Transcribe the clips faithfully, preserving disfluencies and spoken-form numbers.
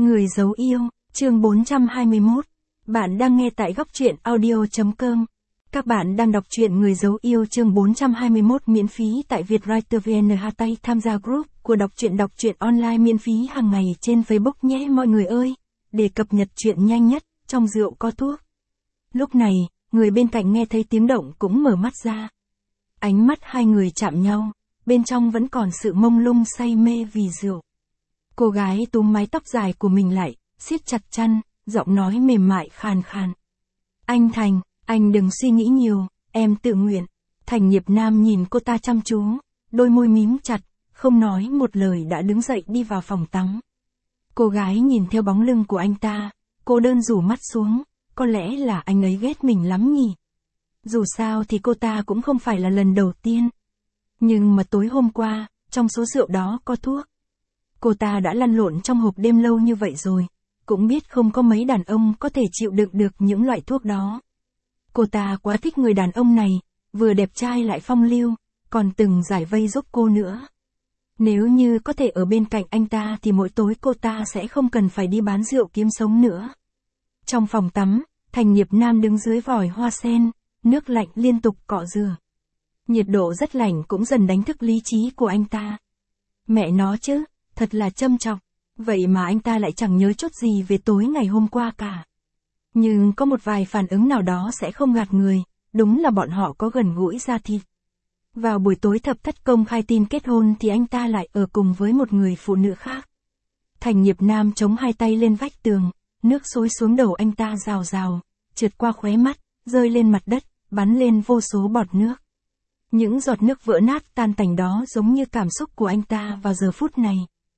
Người giấu yêu, chương bốn trăm hai mươi mốt. Bạn đang nghe tại góc truyện audio chấm com. Các bạn đang đọc truyện Người giấu yêu chương bốn trăm hai mươi mốt miễn phí tại Vietwriter vê en. Hashtag tham gia group của đọc truyện đọc truyện online miễn phí hàng ngày trên Facebook nhé mọi người ơi, để cập nhật truyện nhanh nhất. Trong rượu có thuốc. Lúc này, người bên cạnh nghe thấy tiếng động cũng mở mắt ra. Ánh mắt hai người chạm nhau, bên trong vẫn còn sự mông lung say mê vì rượu. Cô gái túm mái tóc dài của mình lại, siết chặt chăn, giọng nói mềm mại khàn khàn. Anh Thành, anh đừng suy nghĩ nhiều, em tự nguyện. Thành Nghiệp Nam nhìn cô ta chăm chú, đôi môi mím chặt, không nói một lời đã đứng dậy đi vào phòng tắm. Cô gái nhìn theo bóng lưng của anh ta, cô đơn rủ mắt xuống, có lẽ là anh ấy ghét mình lắm nhỉ. Dù sao thì cô ta cũng không phải là lần đầu tiên. Nhưng mà tối hôm qua, trong số rượu đó có thuốc. Cô ta đã lăn lộn trong hộp đêm lâu như vậy rồi, cũng biết không có mấy đàn ông có thể chịu đựng được những loại thuốc đó. Cô ta quá thích người đàn ông này, vừa đẹp trai lại phong lưu, còn từng giải vây giúp cô nữa. Nếu như có thể ở bên cạnh anh ta thì mỗi tối cô ta sẽ không cần phải đi bán rượu kiếm sống nữa. Trong phòng tắm, Thành Nghiệp Nam đứng dưới vòi hoa sen, nước lạnh liên tục cọ rửa. Nhiệt độ rất lạnh cũng dần đánh thức lý trí của anh ta. Mẹ nó chứ, thật là châm chọc, vậy mà anh ta lại chẳng nhớ chút gì về tối ngày hôm qua cả. Nhưng có một vài phản ứng nào đó sẽ không gạt người, đúng là bọn họ có gần gũi da thịt. Vào buổi tối thập thất công khai tin kết hôn thì anh ta lại ở cùng với một người phụ nữ khác. Thành Nghiệp Nam chống hai tay lên vách tường, nước xối xuống đầu anh ta rào rào, trượt qua khóe mắt, rơi lên mặt đất, bắn lên vô số bọt nước. Những giọt nước vỡ nát tan tành đó giống như cảm xúc của anh ta vào giờ phút này.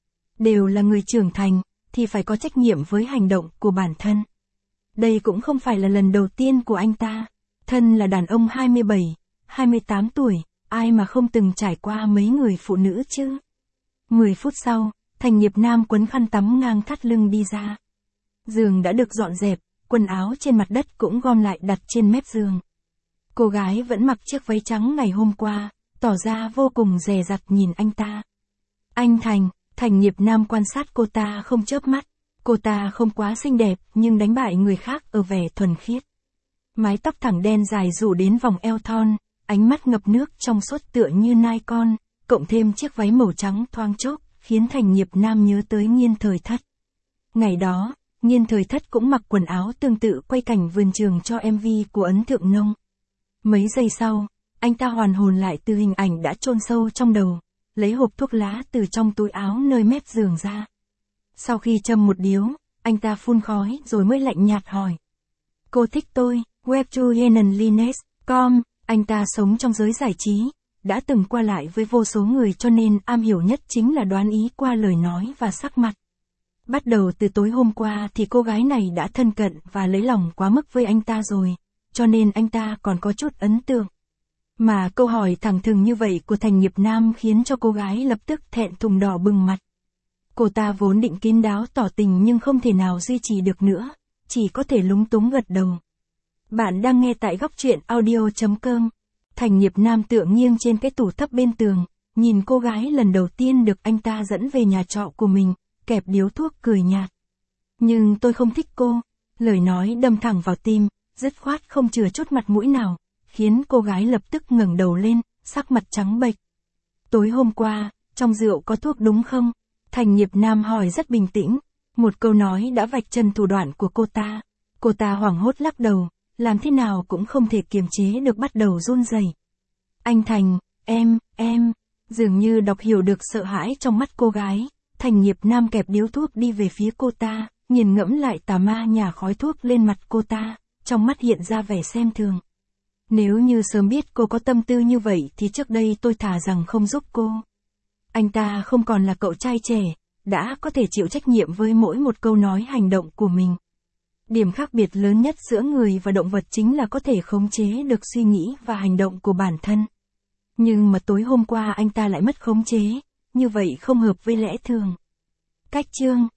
Đều là người trưởng thành, thì phải có trách nhiệm với hành động của bản thân. Đây cũng không phải là lần đầu tiên của anh ta. Thân là đàn ông hai mươi bảy, hai mươi tám tuổi, ai mà không từng trải qua mấy người phụ nữ chứ. Mười phút sau, Thành Nghiệp Nam quấn khăn tắm ngang thắt lưng đi ra. Giường đã được dọn dẹp, quần áo trên mặt đất cũng gom lại đặt trên mép giường. Cô gái vẫn mặc chiếc váy trắng ngày hôm qua, tỏ ra vô cùng dè dặt nhìn anh ta. Anh Thành, Thành Nghiệp Nam quan sát cô ta không chớp mắt. Cô ta không quá xinh đẹp nhưng đánh bại người khác ở vẻ thuần khiết. Mái tóc thẳng đen dài rủ đến vòng eo thon, ánh mắt ngập nước trong suốt tựa như nai con, cộng thêm chiếc váy màu trắng thoáng chốc, khiến Thành Nghiệp Nam nhớ tới Nghiên Thời Thất. Ngày đó, Nghiên Thời Thất cũng mặc quần áo tương tự quay cảnh vườn trường cho em vê của Ấn Thượng Nông. Mấy giây sau, anh ta hoàn hồn lại từ hình ảnh đã chôn sâu trong đầu, lấy hộp thuốc lá từ trong túi áo nơi mép giường ra. Sau khi châm một điếu, anh ta phun khói rồi mới lạnh nhạt hỏi. Cô thích tôi, webtoyenenlines chấm com, anh ta sống trong giới giải trí, đã từng qua lại với vô số người cho nên am hiểu nhất chính là đoán ý qua lời nói và sắc mặt. Bắt đầu từ tối hôm qua thì cô gái này đã thân cận và lấy lòng quá mức với anh ta rồi, cho nên anh ta còn có chút ấn tượng. Mà câu hỏi thẳng thừng như vậy của Thành Nghiệp Nam khiến cho cô gái lập tức thẹn thùng đỏ bừng mặt. Cô ta vốn định kín đáo tỏ tình nhưng không thể nào duy trì được nữa, chỉ có thể lúng túng gật đầu. Bạn đang nghe tại góc truyện audio chấm com. Thành Nghiệp Nam tựa nghiêng trên cái tủ thấp bên tường, nhìn cô gái lần đầu tiên được anh ta dẫn về nhà trọ của mình, kẹp điếu thuốc cười nhạt. Nhưng tôi không thích cô, lời nói đâm thẳng vào tim, dứt khoát không chừa chút mặt mũi nào, khiến cô gái lập tức ngẩng đầu lên, sắc mặt trắng bệch. Tối hôm qua, trong rượu có thuốc đúng không? Thành Nghiệp Nam hỏi rất bình tĩnh, một câu nói đã vạch trần thủ đoạn của cô ta. Cô ta hoảng hốt lắc đầu, làm thế nào cũng không thể kiềm chế được bắt đầu run rẩy. Anh Thành, em, em, dường như đọc hiểu được sợ hãi trong mắt cô gái, Thành Nghiệp Nam kẹp điếu thuốc đi về phía cô ta, nghiền ngẫm lại tà ma nhả khói thuốc lên mặt cô ta, trong mắt hiện ra vẻ xem thường. Nếu như sớm biết cô có tâm tư như vậy thì trước đây tôi thà rằng không giúp cô. Anh ta không còn là cậu trai trẻ, đã có thể chịu trách nhiệm với mỗi một câu nói hành động của mình. Điểm khác biệt lớn nhất giữa người và động vật chính là có thể khống chế được suy nghĩ và hành động của bản thân. Nhưng mà tối hôm qua anh ta lại mất khống chế, như vậy không hợp với lẽ thường. Cách chương